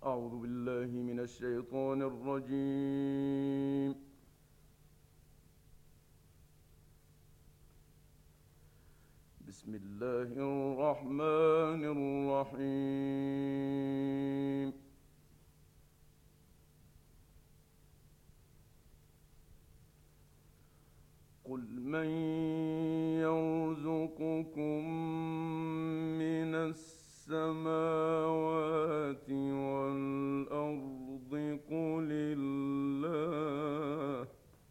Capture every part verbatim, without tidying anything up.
أعوذ بالله من الشيطان الرجيم. بسم الله الرحمن الرحيم. قل من يرزقكم من السماوات والأرض قل الله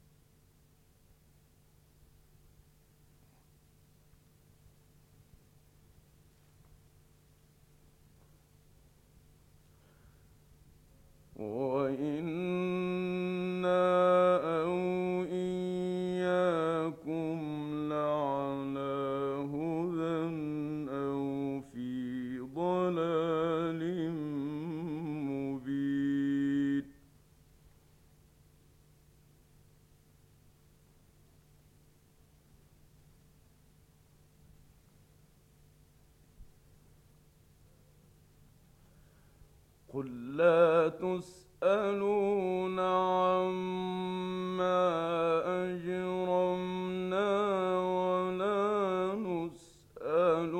وإنا أو إياكم لعلى هدى أو في ضلال مبين. قل لا تسألون عما أجرمنا ولا نسأل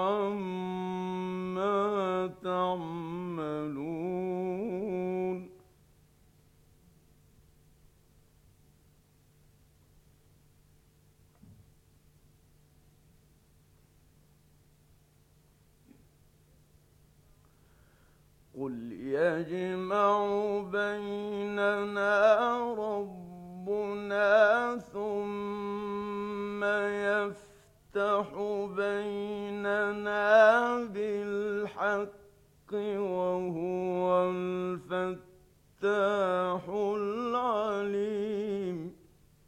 عما تعملون. قل يجمع بيننا ربنا ثم يفتح بيننا بالحق وهو الفتاح العليم.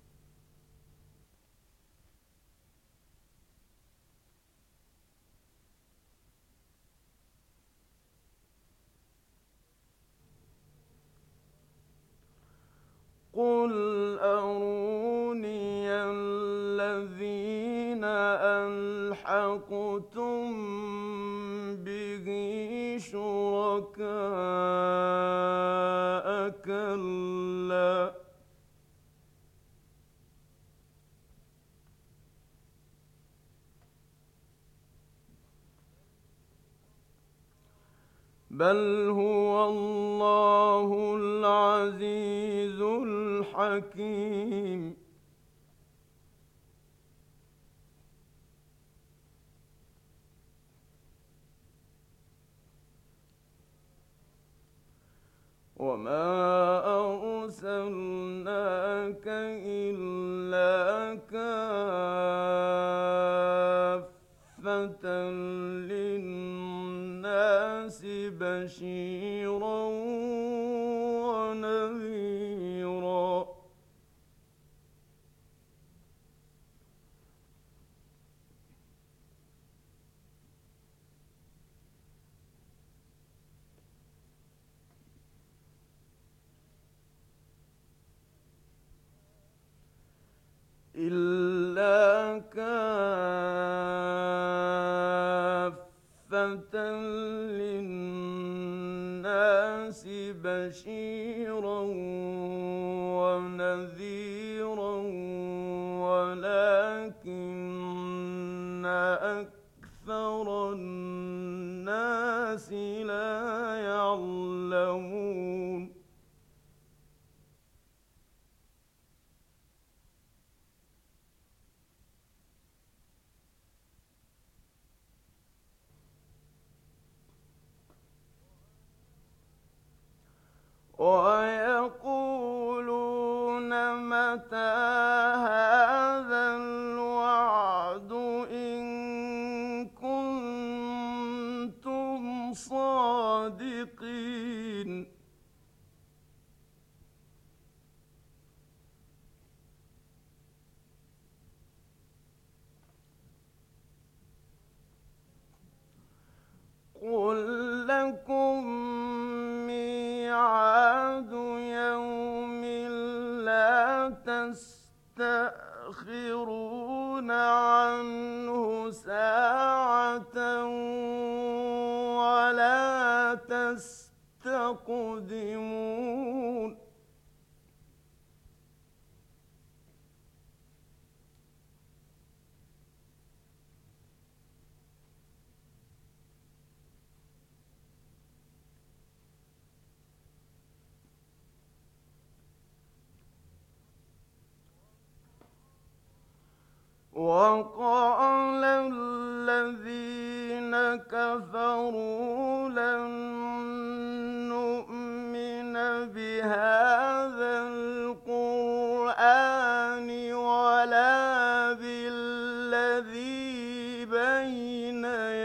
قل أروني الذين ألحقتم به شركاء كلا بل هو الله العزيز الحكيم. وما أرسلناك إلا كافة للناس بشيرا ونذيرا. إلا كافة للناس بشيرا ونذيرا ولكن أكثر الناس لا يعلمون. ويقولون متى هذا الوعد إن كنتم صادقين. قل لكم ميعاد يوم لا تستأخرون عنه ساعة ولا تستقدمون. يقدمون وقال الذين كفروا لن نؤمن بهذا القرآن ولا بالذي بين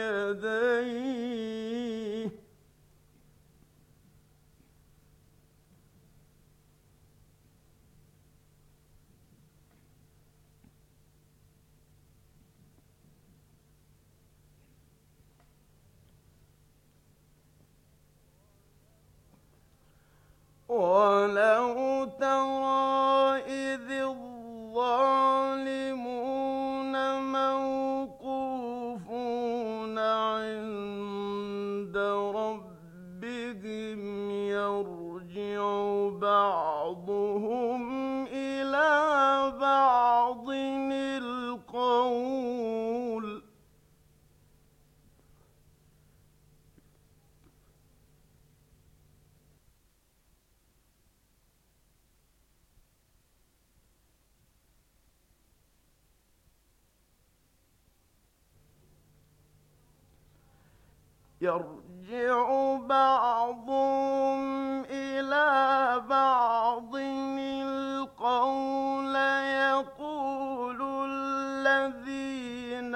يديه ولو ترى إذ الظالمون موقوفون عند ربهم يرجع بعضهم إلى بعض القول يرجع بعضهم إلى بعض القول يقول الذين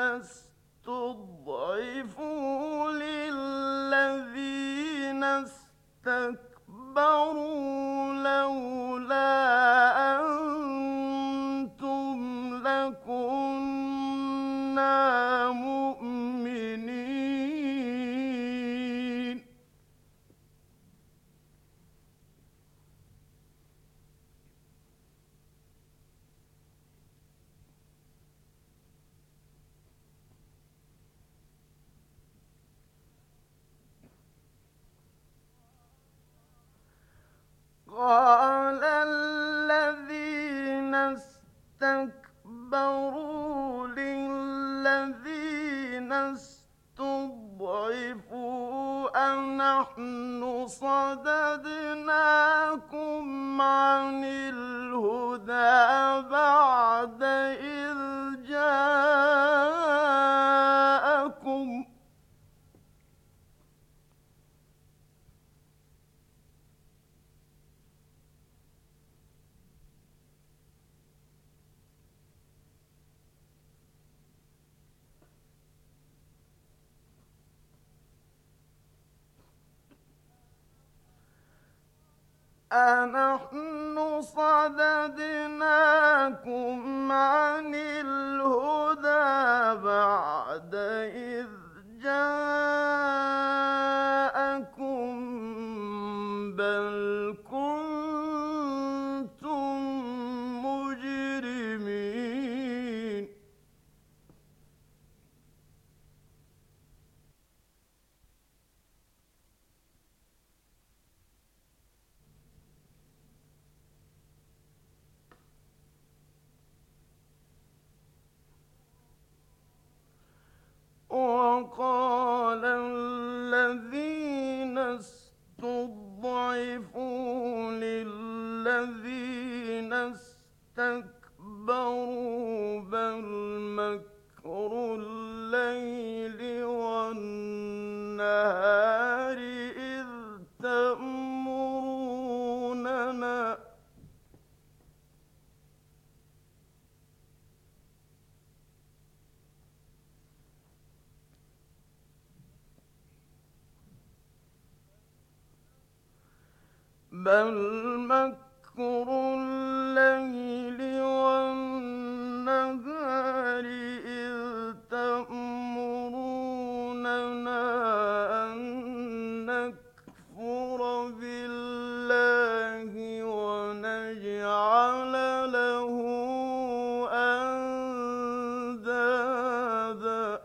استضعفوا للذين استكبروا لولا أنتم لكنا مؤمنين قال الذين استكبروا للذين استضعفوا أنحن صددناكم عن الهدى بعد إذ جاءكم أنحن صددناكم عن الهدى بعد إذ جاءكم بل كنتم مجرمين وقال الذين استضعفوا للذين استكبروا بل مكر الليل والنهار إذ تأمروننا بل مكر الليل والنهار إذ تأمروننا أن نكفر بالله ونجعل له أندادا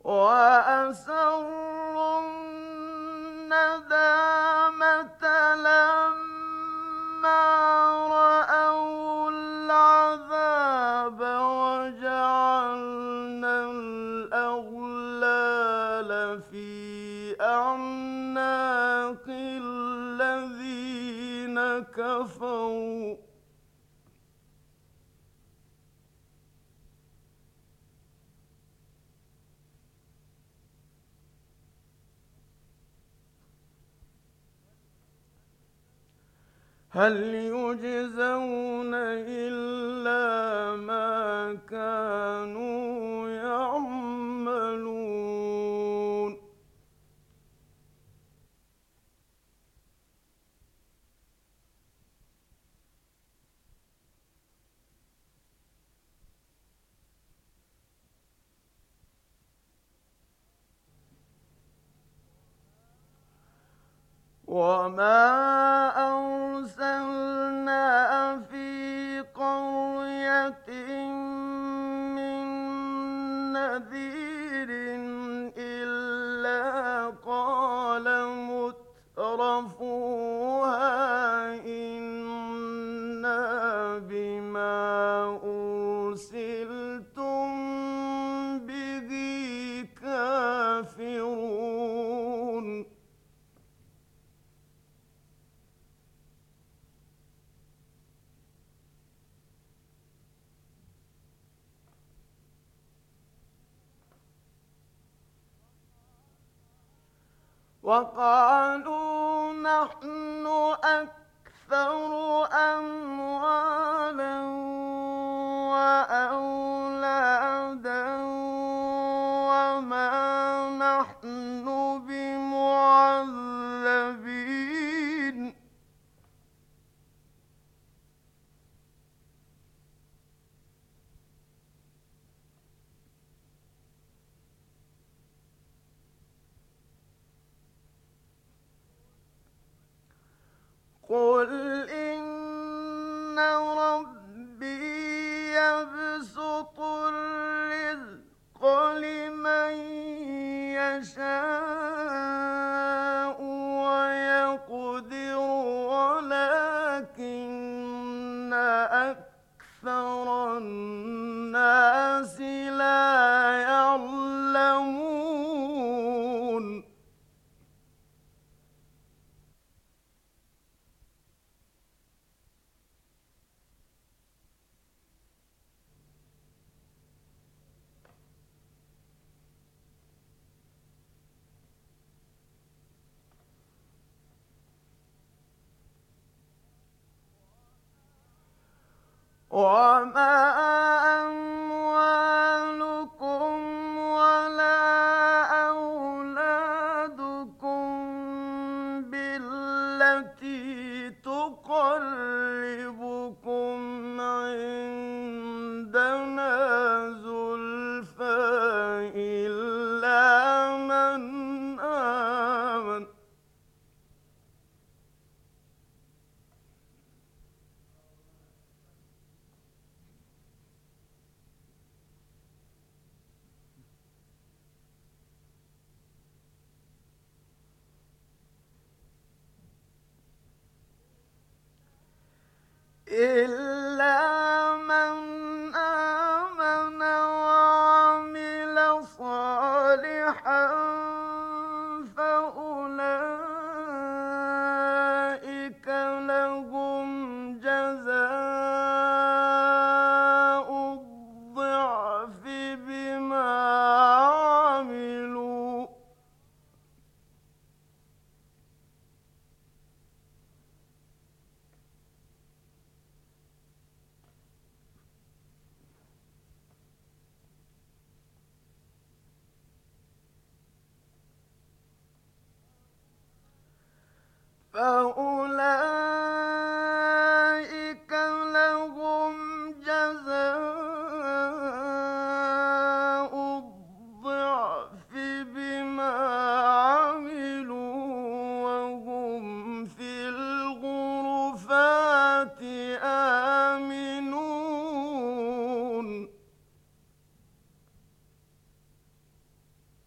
وأسروا الندامة لما رأوا العذاب وجعلنا الأغلال في أعناق الذين كفروا هل يجزون إلا ما كانوا يعملون وما أرسلنا في قرية من نذير إلا قال مترفوها إنا بما أرسلتم به كافرون وقالوا نحن أكثر أموالا وأولادا وما نحن بمعذبين قل إن ربي يبسط الرزق لمن يشاء ويقدر ولكن أكثر الناس لا يعلمون وما أموالكم ولا أولادكم بالتي تقربكم عندنا زلفى إلا من آمن إلا من آمن وعمل صالحا فأولئك لهم جزاء الضعف بما عملوا فأولئك لهم جزاء الضعف بما عملوا وهم في الغرفات آمنون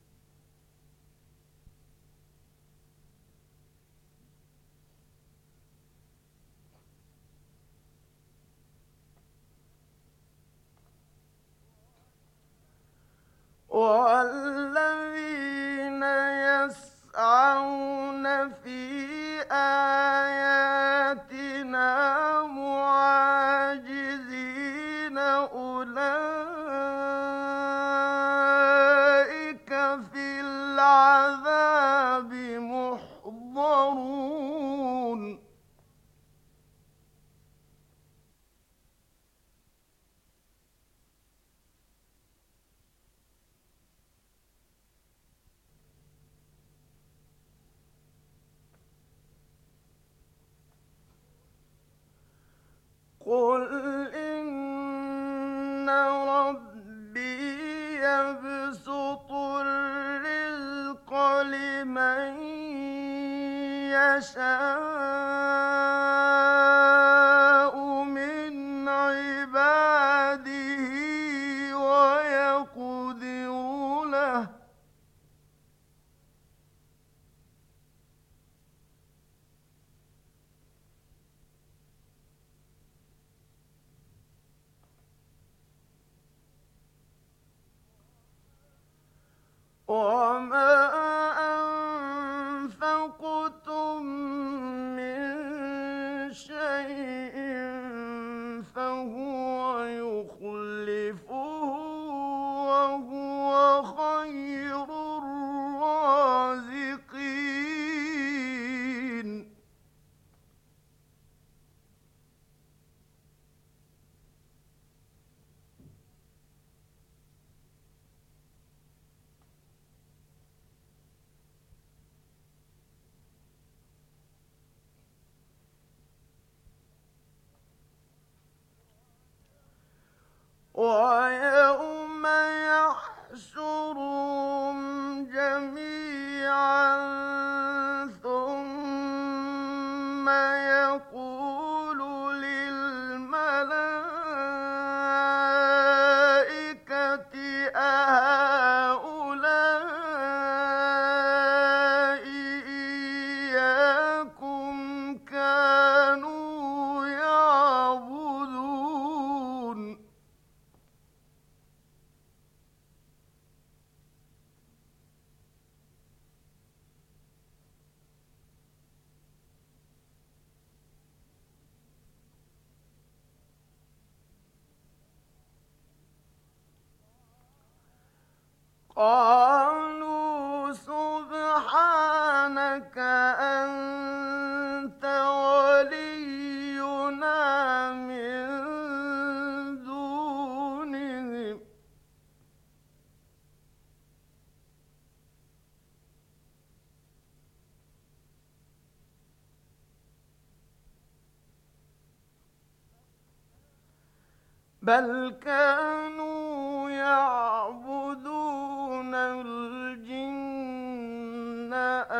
والذين يسعون في آياتنا معاجزين أولئك في العذاب محضرون قل إن ربي يبسط الرزق لمن يشاء من عباده ويقدر له وما أنفقتم من شيء فهو يخلفه وهو خير الرازقين ويوم يحشرهم جميعا ثم يقول للملائكة أهؤلاء إياكم كانوا يعبدون قالوا سبحانك أنت ولينا من دونهم بل كانوا يعبدون الجن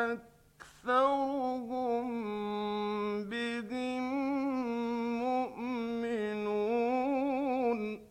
أكثرهم بهم مؤمنون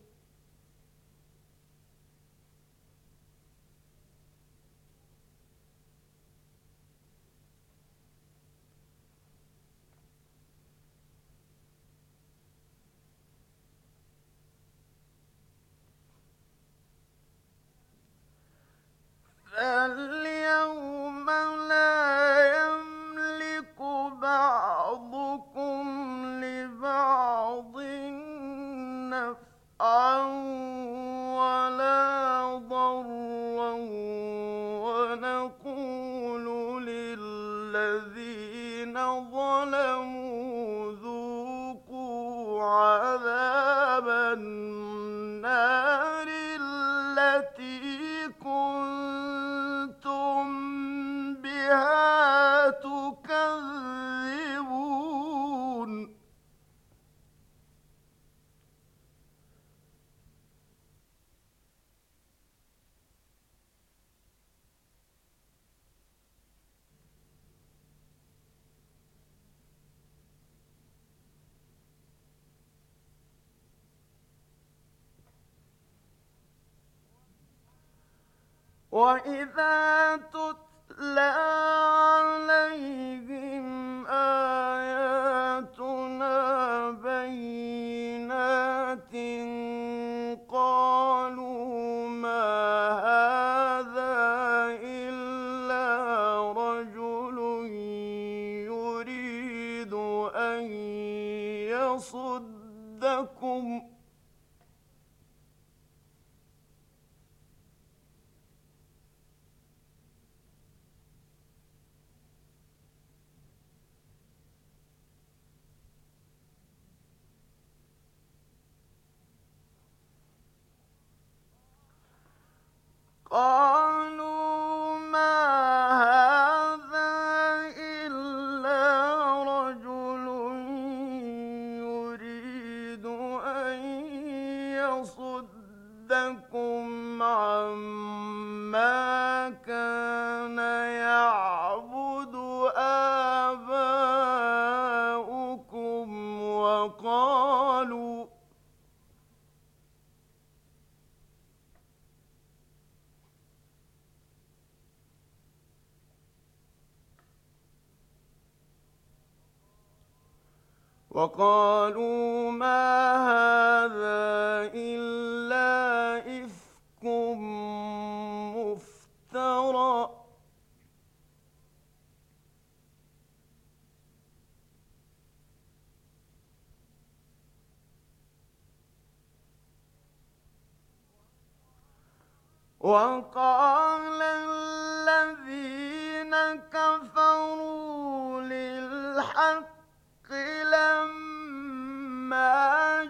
فاليوم لا يملك بعضكم لبعض نفعا ولا ضرا ونقول للذين ظلموا ذوقوا عذاب النار التي كنتم بها تكذبون وإذا تتلى عليهم آياتنا بينات قالوا ما هذا قالوا ما هذا إلا رجل يريد أن يصدكم عما كان يعبد آباؤكم وقالوا وقالوا ما هذا إلا إفك مفترى وقال الذين كفروا للحق لما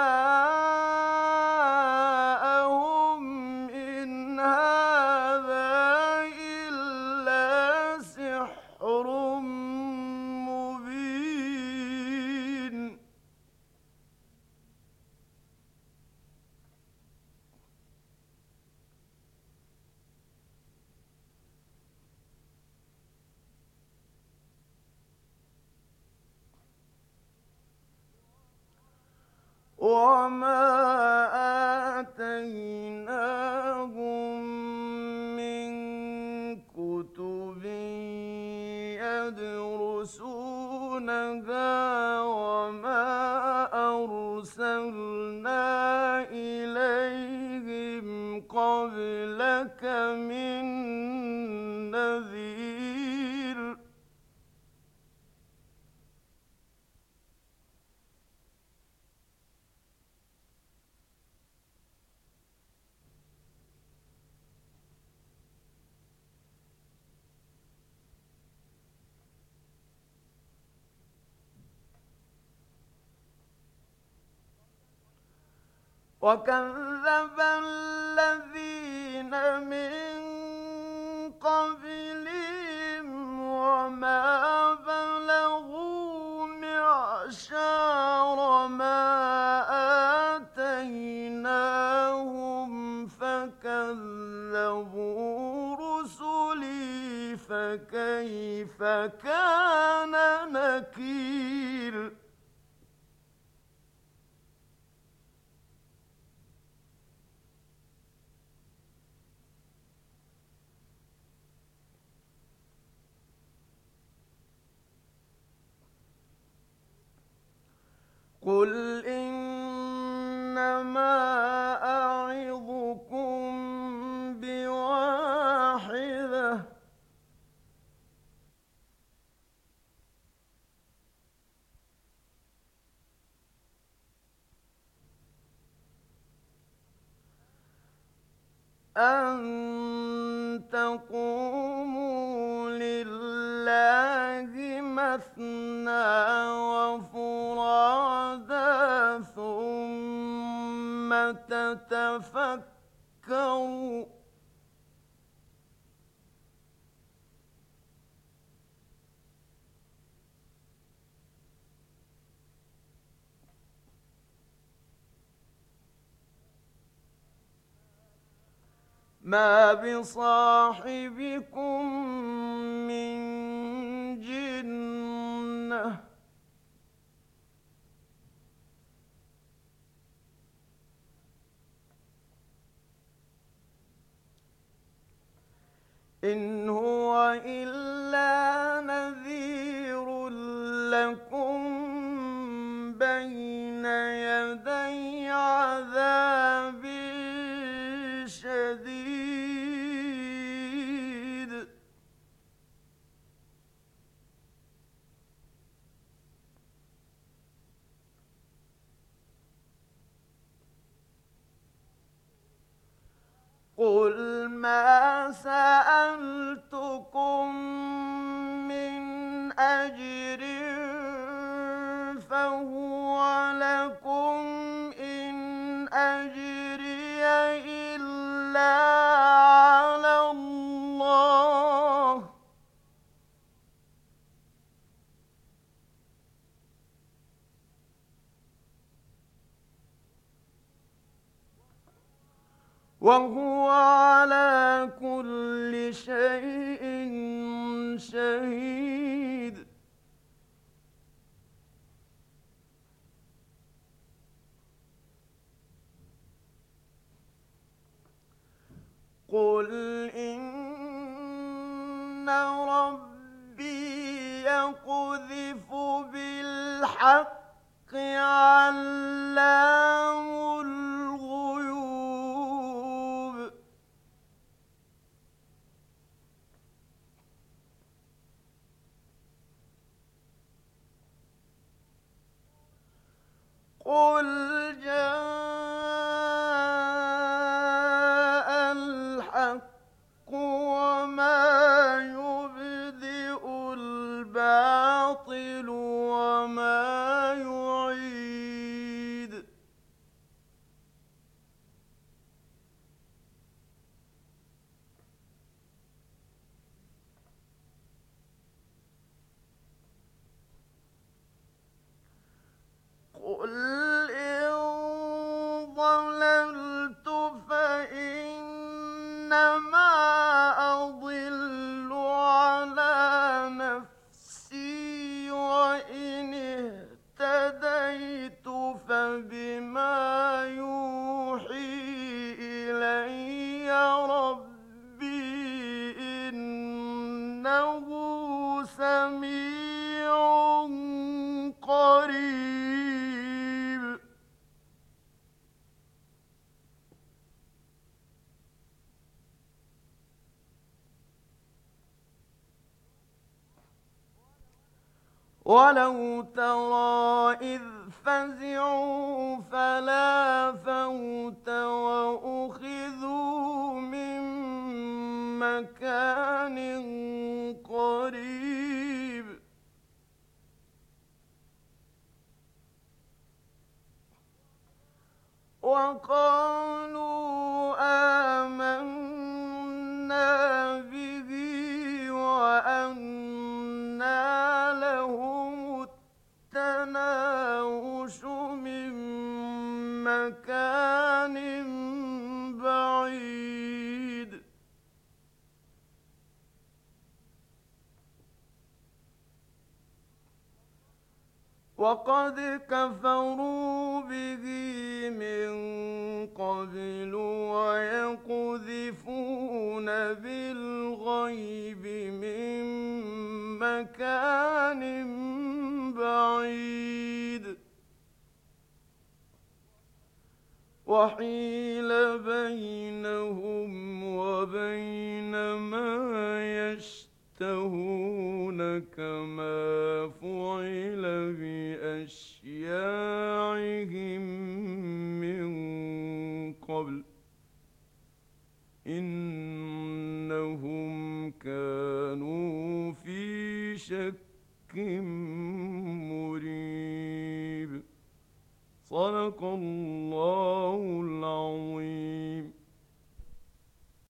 جاءهم إن هذا إلا سحر مبين وما آتيناهم من كتب يدرسونها وما أرسلنا إليهم قبلك من نذير وكذب الذين من قبلهم وما بلغوا معشار ما آتيناهم فكذبوا رسلي فكيف كان نكير قل إنما أعظكم بواحدة أن تقوموا لله مثنى وفرادا ثم تتفكروا ما بصاحبكم من جنة إن هو إلا نذير لكم بين يدي عذاب شديد قل ما سألتكم من أجر فهو لكم إن أجري إلا وهو على كل شيء شهيد. قل إن ربي يقذف بالحق علام الغيوب. قل جاء الحق وما يبدئ الباطل وما يعيد. قل إن ضللت فإنما أضل على نفسي وإن اهتديت فبما يوحي إلي ربي إنه سميع قريب. ولو ترى إذ فزعوا فلا فوت وأخذوا من مكان قريب. وقالوا آمنا به وأنى لهم التناوش من مكان بعيد. وقد كفروا به من قبل ويقذفون بالغيب من مكان بعيد. وحيل بينهم وبين ما يشتهون كما فعل بأشياعهم من قبل إنهم كانوا في شك مريب. صدق الله العظيم.